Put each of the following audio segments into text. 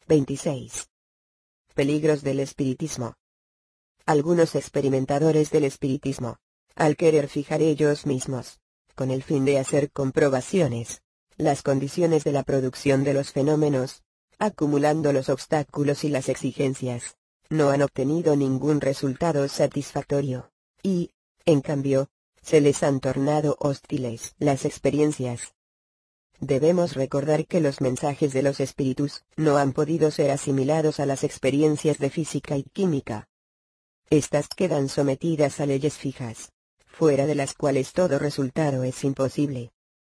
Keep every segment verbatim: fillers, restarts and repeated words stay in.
veintiséis. Peligros del espiritismo. Algunos experimentadores del espiritismo, al querer fijar ellos mismos, con el fin de hacer comprobaciones, las condiciones de la producción de los fenómenos, acumulando los obstáculos y las exigencias, no han obtenido ningún resultado satisfactorio, y, en cambio, se les han tornado hostiles las experiencias. Debemos recordar que los mensajes de los espíritus no han podido ser asimilados a las experiencias de física y química. Estas quedan sometidas a leyes fijas, fuera de las cuales todo resultado es imposible.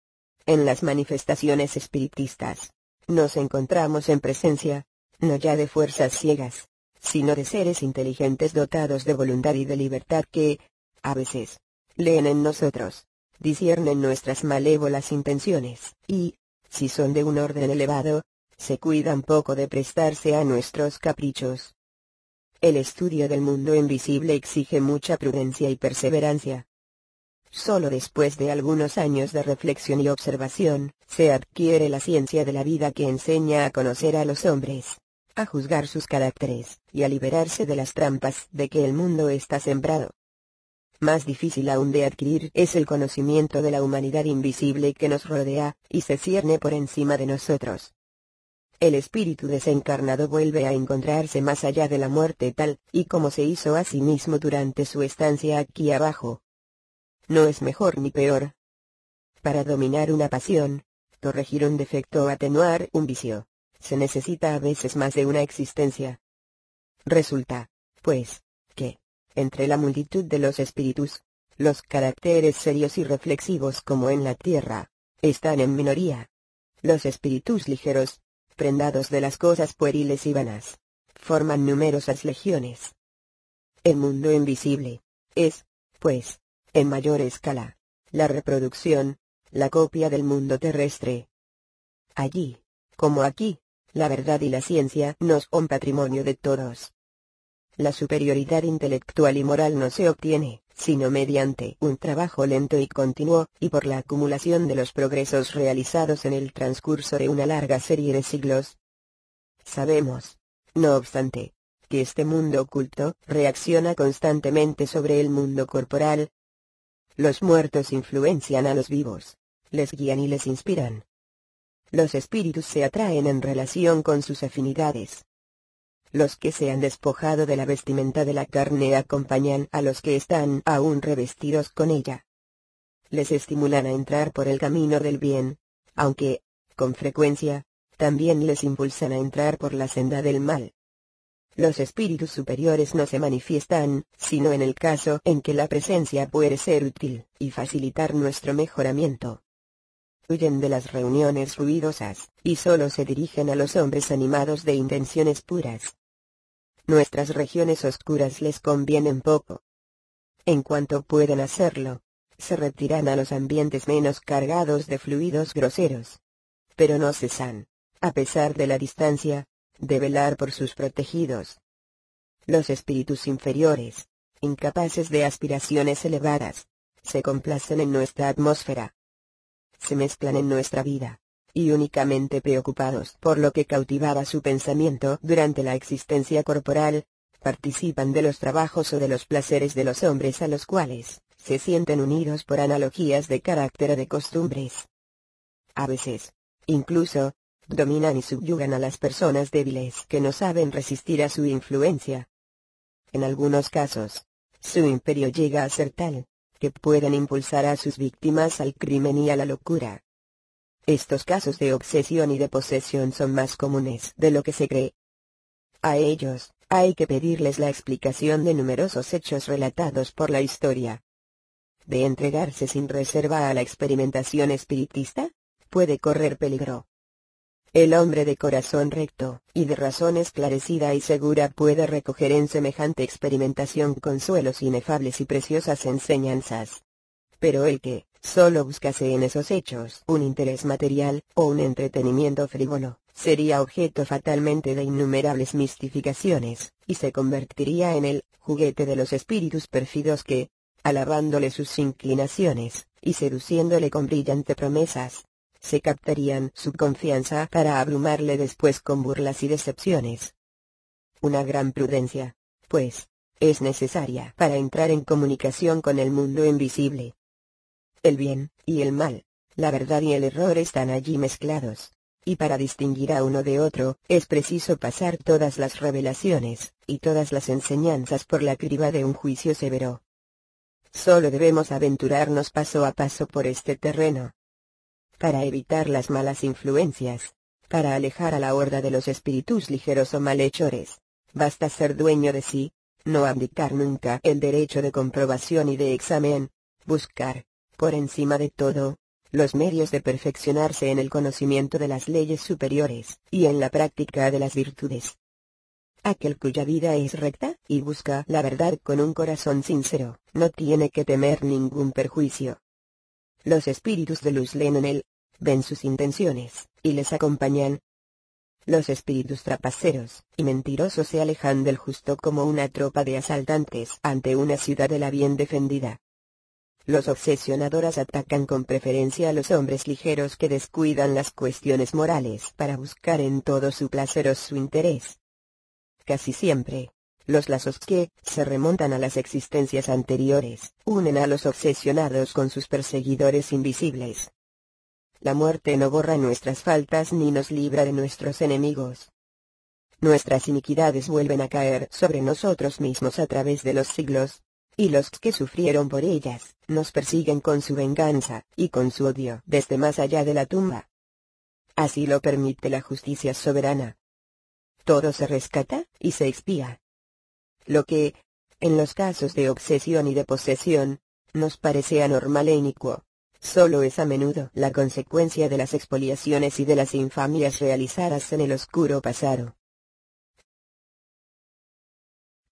En las manifestaciones espiritistas, nos encontramos en presencia, no ya de fuerzas ciegas, sino de seres inteligentes dotados de voluntad y de libertad que, a veces, leen en nosotros, disciernen nuestras malévolas intenciones, y, si son de un orden elevado, se cuidan poco de prestarse a nuestros caprichos. El estudio del mundo invisible exige mucha prudencia y perseverancia. Solo después de algunos años de reflexión y observación, se adquiere la ciencia de la vida que enseña a conocer a los hombres, a juzgar sus caracteres, y a liberarse de las trampas de que el mundo está sembrado. Más difícil aún de adquirir es el conocimiento de la humanidad invisible que nos rodea, y se cierne por encima de nosotros. El espíritu desencarnado vuelve a encontrarse más allá de la muerte tal, y como se hizo a sí mismo durante su estancia aquí abajo. No es mejor ni peor. Para dominar una pasión, corregir un defecto o atenuar un vicio, se necesita a veces más de una existencia. Resulta, pues, que, entre la multitud de los espíritus, los caracteres serios y reflexivos como en la tierra, están en minoría. Los espíritus ligeros, prendados de las cosas pueriles y vanas, forman numerosas legiones. El mundo invisible, es, pues, en mayor escala, la reproducción, la copia del mundo terrestre. Allí, como aquí, la verdad y la ciencia nos son patrimonio de todos. La superioridad intelectual y moral no se obtiene, sino mediante un trabajo lento y continuo, y por la acumulación de los progresos realizados en el transcurso de una larga serie de siglos. Sabemos, no obstante, que este mundo oculto reacciona constantemente sobre el mundo corporal. Los muertos influencian a los vivos, les guían y les inspiran. Los espíritus se atraen en relación con sus afinidades. Los que se han despojado de la vestimenta de la carne acompañan a los que están aún revestidos con ella. Les estimulan a entrar por el camino del bien, aunque, con frecuencia, también les impulsan a entrar por la senda del mal. Los espíritus superiores no se manifiestan, sino en el caso en que la presencia puede ser útil y facilitar nuestro mejoramiento. Huyen de las reuniones ruidosas, y solo se dirigen a los hombres animados de intenciones puras. Nuestras regiones oscuras les convienen poco. En cuanto pueden hacerlo, se retiran a los ambientes menos cargados de fluidos groseros. Pero no cesan, a pesar de la distancia, de velar por sus protegidos. Los espíritus inferiores, incapaces de aspiraciones elevadas, se complacen en nuestra atmósfera. Se mezclan en nuestra vida, y únicamente preocupados por lo que cautivaba su pensamiento durante la existencia corporal, participan de los trabajos o de los placeres de los hombres a los cuales se sienten unidos por analogías de carácter o de costumbres. A veces, incluso, dominan y subyugan a las personas débiles que no saben resistir a su influencia. En algunos casos, su imperio llega a ser tal, que pueden impulsar a sus víctimas al crimen y a la locura. Estos casos de obsesión y de posesión son más comunes de lo que se cree. A ellos, hay que pedirles la explicación de numerosos hechos relatados por la historia. De entregarse sin reserva a la experimentación espiritista, puede correr peligro. El hombre de corazón recto, y de razón esclarecida y segura puede recoger en semejante experimentación consuelos inefables y preciosas enseñanzas. Pero el que, solo buscase en esos hechos un interés material, o un entretenimiento frívolo, sería objeto fatalmente de innumerables mistificaciones, y se convertiría en el juguete de los espíritus pérfidos que, alabándole sus inclinaciones, y seduciéndole con brillantes promesas, se captarían su confianza para abrumarle después con burlas y decepciones. Una gran prudencia, pues, es necesaria para entrar en comunicación con el mundo invisible. El bien y el mal, la verdad y el error están allí mezclados, y para distinguir a uno de otro, es preciso pasar todas las revelaciones, y todas las enseñanzas por la criba de un juicio severo. Solo debemos aventurarnos paso a paso por este terreno. Para evitar las malas influencias, para alejar a la horda de los espíritus ligeros o malhechores, basta ser dueño de sí, no abdicar nunca el derecho de comprobación y de examen, buscar, por encima de todo, los medios de perfeccionarse en el conocimiento de las leyes superiores, y en la práctica de las virtudes. Aquel cuya vida es recta, y busca la verdad con un corazón sincero, no tiene que temer ningún perjuicio. Los espíritus de luz leen en él, ven sus intenciones, y les acompañan. Los espíritus trapaceros y mentirosos se alejan del justo como una tropa de asaltantes ante una ciudadela bien defendida. Los obsesionadores atacan con preferencia a los hombres ligeros que descuidan las cuestiones morales para buscar en todo su placer o su interés. Casi siempre, los lazos que se remontan a las existencias anteriores unen a los obsesionados con sus perseguidores invisibles. La muerte no borra nuestras faltas ni nos libra de nuestros enemigos. Nuestras iniquidades vuelven a caer sobre nosotros mismos a través de los siglos, y los que sufrieron por ellas nos persiguen con su venganza y con su odio desde más allá de la tumba. Así lo permite la justicia soberana. Todo se rescata y se expía. Lo que, en los casos de obsesión y de posesión, nos parece anormal e inicuo, solo es a menudo la consecuencia de las expoliaciones y de las infamias realizadas en el oscuro pasado.